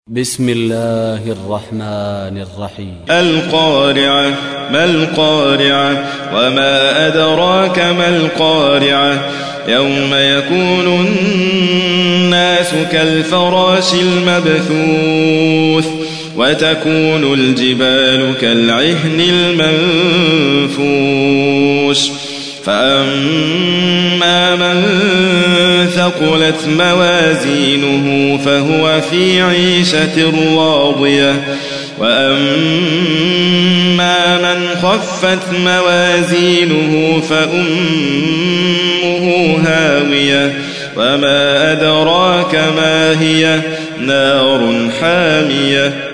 بسم الله الرحمن الرحيم. القارعة. ما القارعة؟ وما أدراك ما القارعة؟ يوم يكون الناس كالفراش المبثوث وتكون الجبال كالعهن المنفوش فأما من ثقلت موازينه فهو في عيشة راضية وأما من خفت موازينه فأمه هاوية وما أدراك ما هي نار حامية